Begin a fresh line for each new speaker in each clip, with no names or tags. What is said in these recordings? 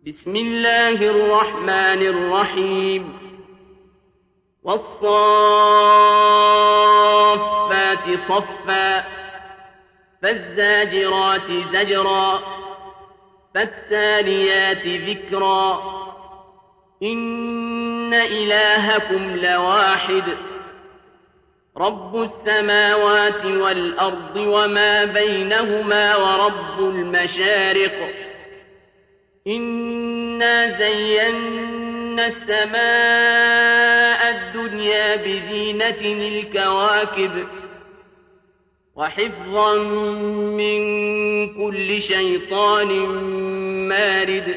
بسم الله الرحمن الرحيم والصافات صفا فالزاجرات زجرا فالتاليات ذكرا إن إلهكم لواحد رب السماوات والأرض وما بينهما ورب المشارق إنا زينا السماء الدنيا بزينة الكواكب وحفظا من كل شيطان مارد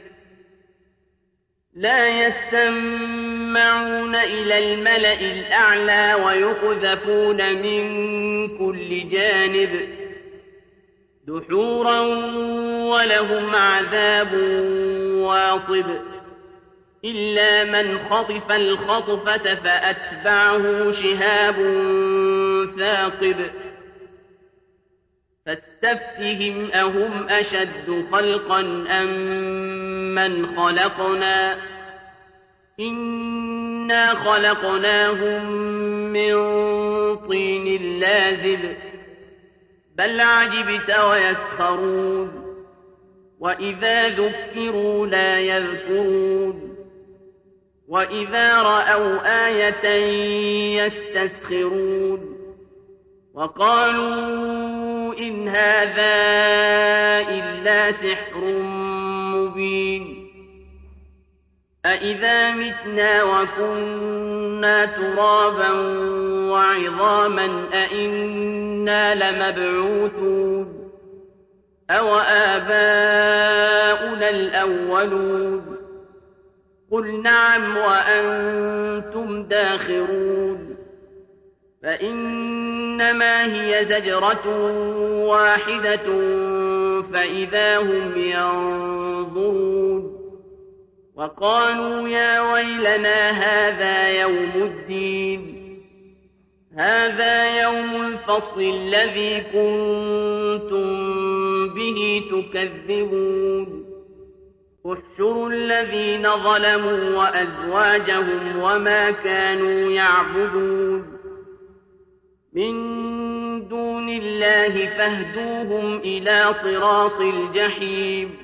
لا يسمعون إلى الملأ الأعلى ويقذفون من كل جانب دحورا ولهم عذاب واصب إلا من خطف الخطفة فأتبعه شهاب ثاقب فاستفتهم أهم أشد خلقا أم من خلقنا إنا خلقناهم من طين لازب بل عجبت ويسخرون وإذا ذكروا لا يذكرون وإذا رأوا آية يستسخرون وقالوا إن هذا إلا سحر مبين أإذا متنا وكنا ترابا وعظاما أإنا لمبعوثون أو آباؤنا الأولون قل نعم وأنتم داخرون فإنما هي زجرة واحدة فإذا هم ينظرون وقالوا يا ويلنا هذا يوم الدين هذا يوم الفصل الذي كنتم به تكذبون احشروا الذين ظلموا وأزواجهم وما كانوا يعبدون من دون الله فاهدوهم إلى صراط الجحيم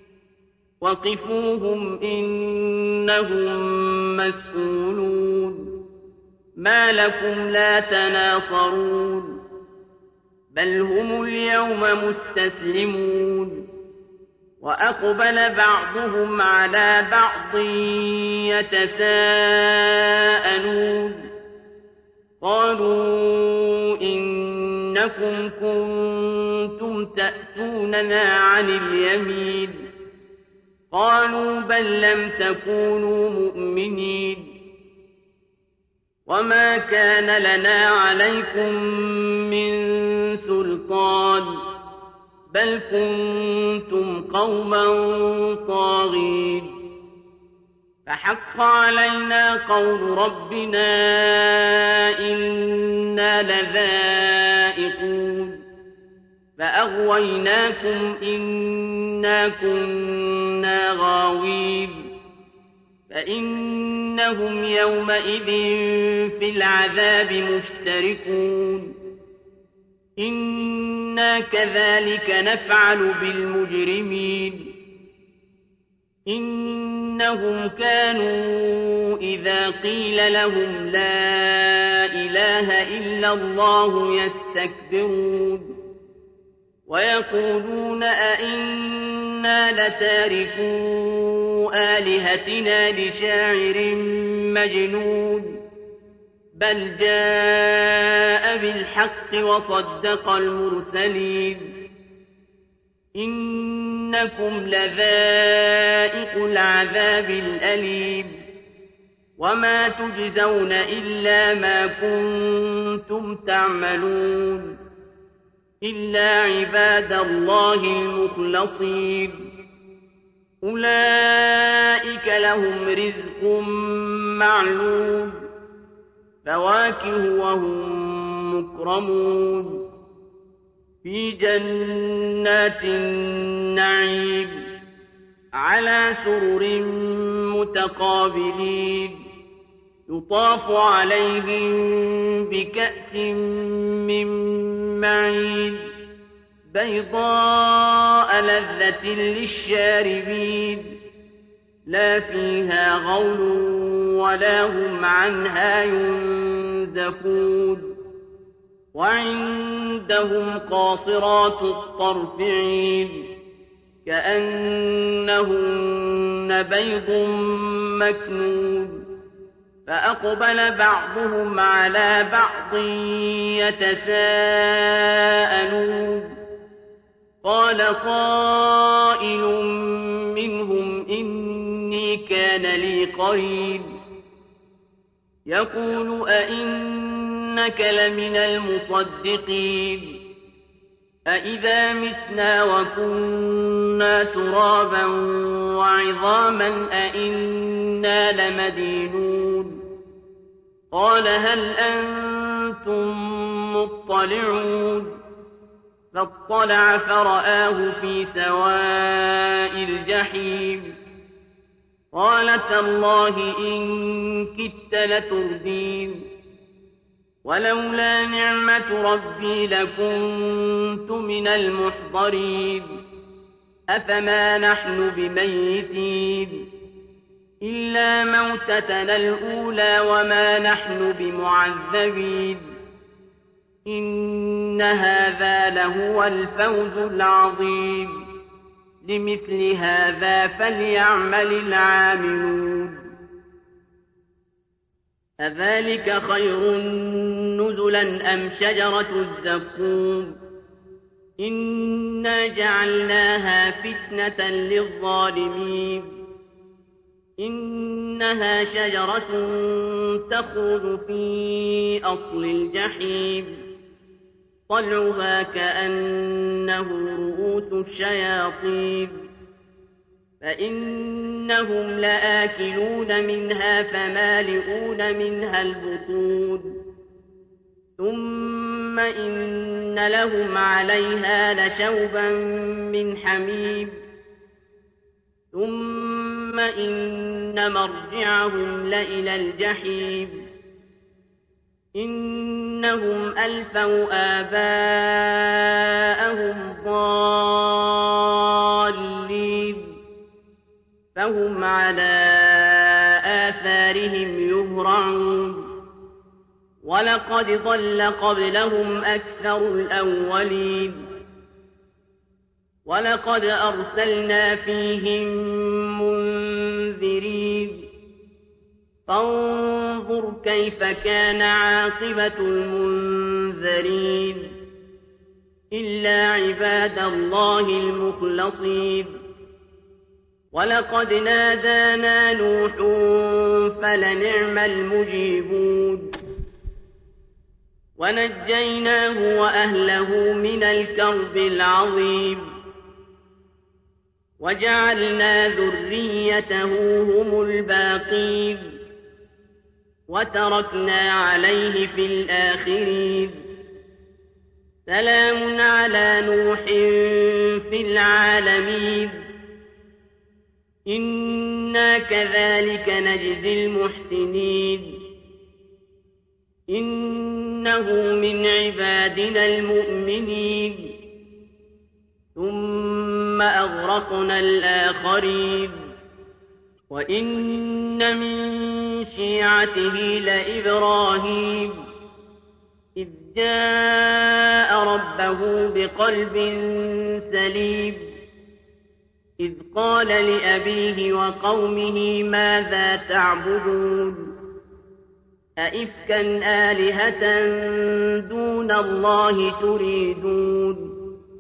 وقفوهم إنهم مسئولون ما لكم لا تناصرون بل هم اليوم مستسلمون وأقبل بعضهم على بعض يتساءلون قالوا إنكم كنتم تأتوننا عن اليمين قالوا بل لم تكونوا مؤمنين وما كان لنا عليكم من سلطان بل كنتم قوما طاغين فحق علينا قول ربنا إنا لذائقون فأغويناكم إنا كنا غاوين فإنهم يومئذ في العذاب مشتركون إنا كذلك نفعل بالمجرمين إنهم كانوا إذا قيل لهم لا إله إلا الله يستكبرون ويقولون أئنا لتاركو آلهتنا لشاعر مجنون بل جاء بالحق وصدق المرسلين إنكم لذائق العذاب الأليم وما تجزون إلا ما كنتم تعملون إلا عباد الله المخلصين أولئك لهم رزق معلوم فواكه وهم مكرمون في جنات النعيم على سرر متقابلين يطاف عليهم بكأس من معين بيضاء لذة للشاربين لا فيها غول ولا هم عنها ينزفون وعندهم قاصرات الطرف عين كأنهن بيض مكنون فأقبل بعضهم على بعض يتساءلون قال قائل منهم إني كان لي قرين يقول أئنك لمن المصدقين أئذا متنا وكنا ترابا وعظاما أئنا لمدينون قال هل أنتم مطلعون فاطلع فرآه في سواء الجحيم قال تالله إن كدت لتردين ولولا نعمة ربي لكنت من المحضرين أفما نحن بميتين إلا موتتنا الأولى وما نحن بمعذبين إن هذا لهو الفوز العظيم لمثل هذا فليعمل العاملون أذلك خير نزلا أم شجرة الزقوم إنا جعلناها فتنة للظالمين إنها شجرة تخرج في أصل الجحيم طلعها كأنه رؤوس الشياطين فإنهم لآكلون منها فمالئون منها البطون ثم إن لهم عليها لشوبا من حميم ثم إن مرجعهم لإلى الجحيم إنهم ألفوا آباءهم ضالين فهم على آثارهم يهرعون ولقد ضل قبلهم أكثر الأولين ولقد أرسلنا فيهم منذرين فانظر كيف كان عاقبة المنذرين إلا عباد الله المخلصين ولقد نادانا نوح فلنعم المجيبون ونجيناه وأهله من الكرب العظيم وجعلنا ذريته هم الباقين وتركنا عليه في الآخرين سلام على نوح في العالمين إنا كذلك نجزي المحسنين إنه من عبادنا المؤمنين ثم أغرقنا الآخرين وإن من شيعته لإبراهيم إذ جاء ربه بقلب سليم إذ قال لأبيه وقومه ماذا تعبدون أئفكا آلهة دون الله تريدون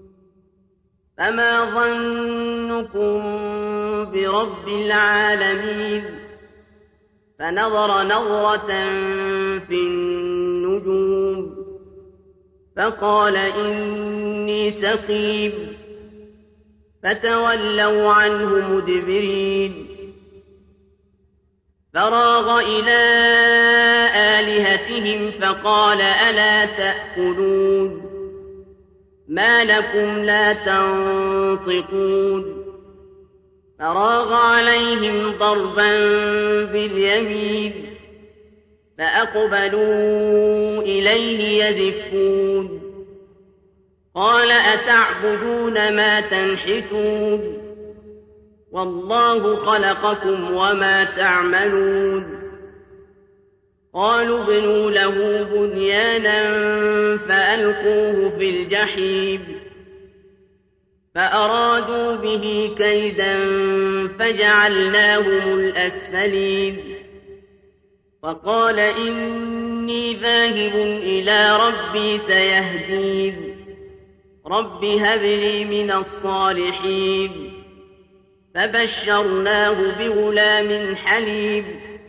فما ظنكم برب العالمين فنظر نظرة في النجوم فقال إني سقيم فتولوا عنه مدبرين فراغ إلى آلهتهم فقال ألا تأكلون ما لكم لا تنطقون فراغ عليهم ضربا باليمين فأقبلوا إليه يزفون قال أتعبدون ما تنحتون والله خلقكم وما تعملون قالوا ابنوا له بنيانا فألقوه في الجحيم فأرادوا به كيدا فجعلناهم الأسفلين وقال إني ذاهب إلى ربي سيهدين رب هب لي من الصالحين فبشرناه بغلام حليم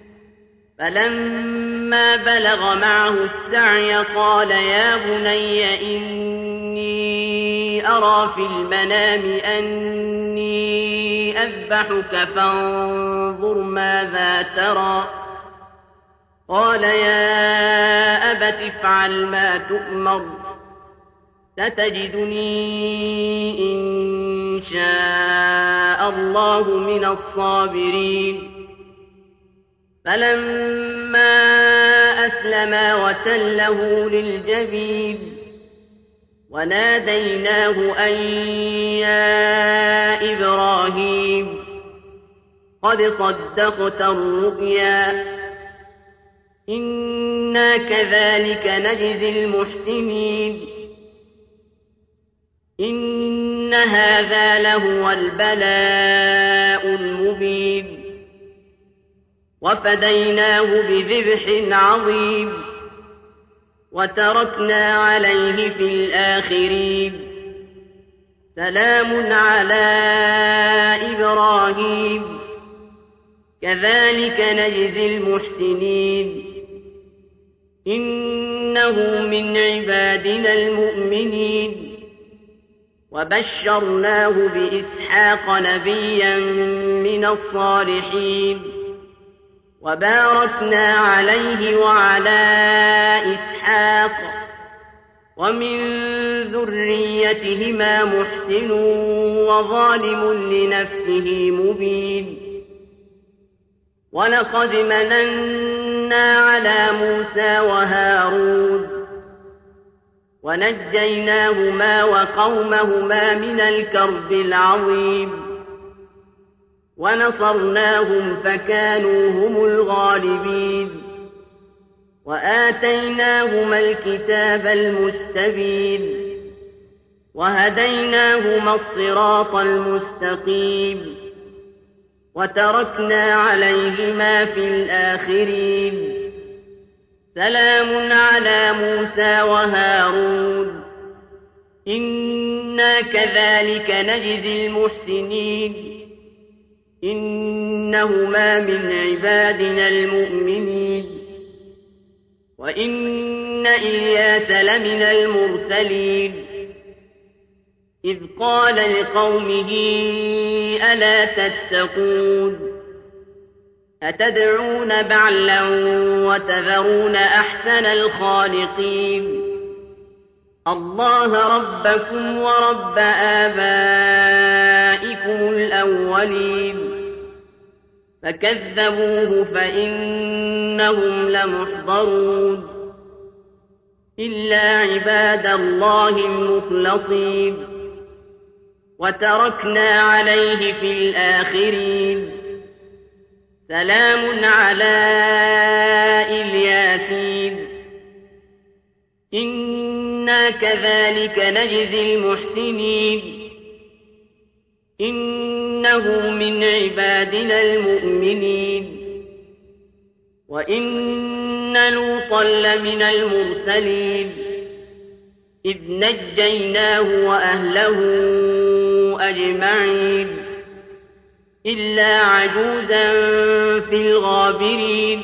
فلما بلغ معه السعي قال يا بني إني أرى في المنام أني أذبحك فانظر ماذا ترى قال يا أبت افعل ما تؤمر ستجدني إن شاء الله من الصابرين فلما أسلما وتله للجبين وناديناه أن يا إبراهيم قد صدقت الرؤيا إنا كذلك نجزي المحسنين إن هذا لهو البلاء المبين وفديناه بذبح عظيم وتركنا عليه في الآخرين سلام على إبراهيم كذلك نجزي المحسنين إنه من عبادنا المؤمنين وبشرناه بإسحاق نبيا من الصالحين وباركنا عليه وعلى إسحاق ومن ذريتهما محسن وظالم لنفسه مبين ولقد مننا على موسى وهارون ونجيناهما وقومهما من الكرب العظيم ونصرناهم فكانوا هم الغالبين وآتيناهما الكتاب المستبين وهديناهما الصراط المستقيم وتركنا عليهما في الآخرين سلام على موسى وهارون إنا كذلك نجزي المحسنين إنهما من عبادنا المؤمنين وإن إلياس لمن المرسلين إذ قال لقومه ألا تتقون أتدعون بعلا وتذرون أحسن الخالقين الله ربكم ورب آبائكم الأولين فكذبوه فإنهم لمحضرون إلا عباد الله المخلصين وتركنا عليه في الآخرين سلام على الياسين إنا كذلك نجزي المحسنين إنه من عبادنا المؤمنين وإن لوطا لمن المرسلين إذ نجيناه وأهله أجمعين إلا عجوزا في الغابرين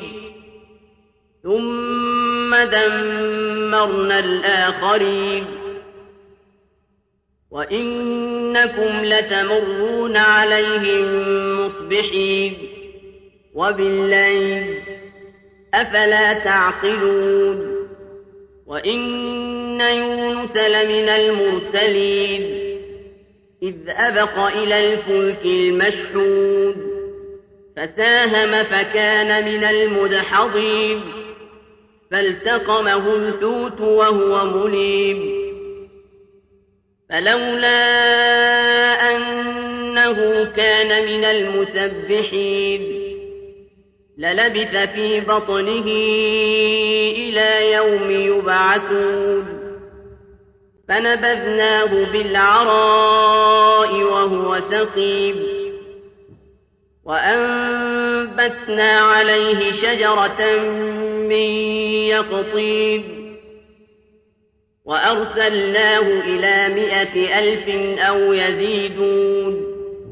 ثم دمرنا الآخرين وإنكم لتمرون عليهم مصبحين وبالليل أفلا تعقلون وإن يونس لمن المرسلين إذ أبق إلى الفلك المشحون فساهم فكان من المدحضين فالتقمه الحوت وهو مليم فلولا أنه كان من المسبحين للبث في بطنه إلى يوم يبعثون فنبذناه بالعراء وهو سقيم وأنبتنا عليه شجرة من يقطين وأرسلناه إلى 100,000 أو يزيدون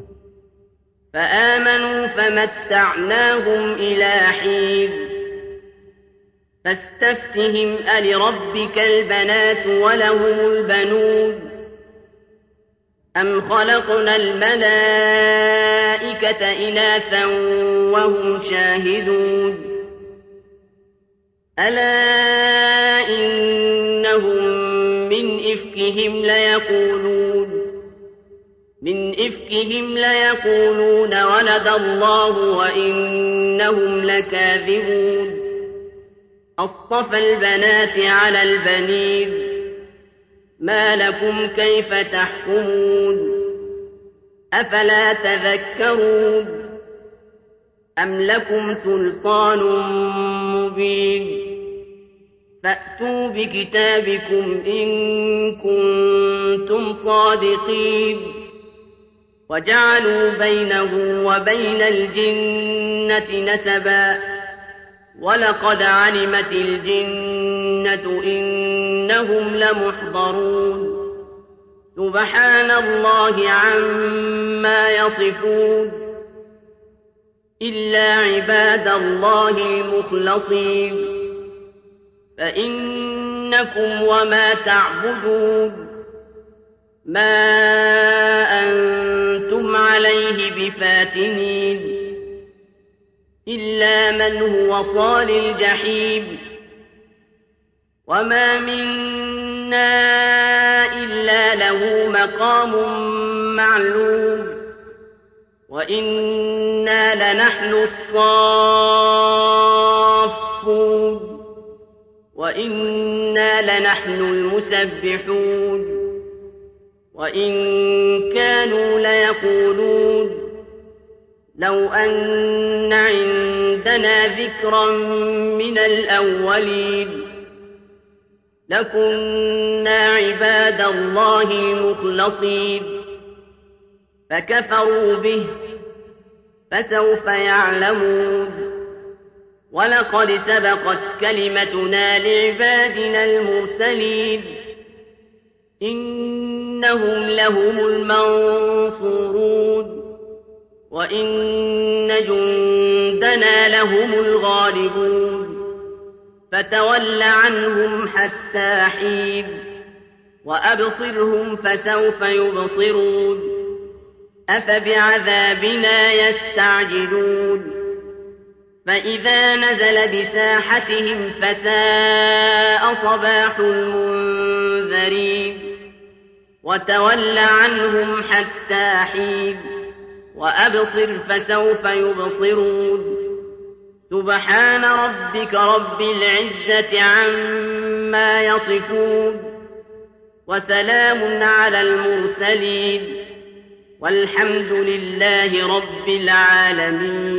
فآمنوا فمتعناهم إلى حين فاستفتهم ألربك البنات ولهم البنون أم خلقنا الملائكة إناثا وهم شاهدون ألا إنهم من إفكهم ليقولون ولد الله وإنهم لكاذبون أصطفى البنات على البنين ما لكم كيف تحكمون أفلا تذكرون أم لكم سلطان مبين فأتوا بكتابكم إن كنتم صادقين وجعلوا بينه وبين الجنة نسبا ولقد علمت الجنة إنهم لمحضرون سبحان الله عما يصفون إلا عباد الله المخلصين فإنكم وما تعبدون ما أنتم عليه بفاتنين إلا من هو صال الجحيم وما منا إلا له مقام معلوم وإنا لنحن الصافون وإنا لنحن المسبحون وإن كانوا ليقولون لو أن عندنا ذكرا من الأولين لكنا عباد الله المخلصين فكفروا به فسوف يعلمون ولقد سبقت كلمتنا لعبادنا المرسلين إنهم لهم المنصورون وإن جندنا لهم الغالبون فتول عنهم حتى حين وأبصرهم فسوف يبصرون أفبعذابنا يستعجلون فإذا نزل بساحتهم فساء صباح المنذرين وتول عنهم حتى حين وأبصر فسوف يبصرون سبحان ربك رب العزة عما يصفون وسلام على المرسلين والحمد لله رب العالمين.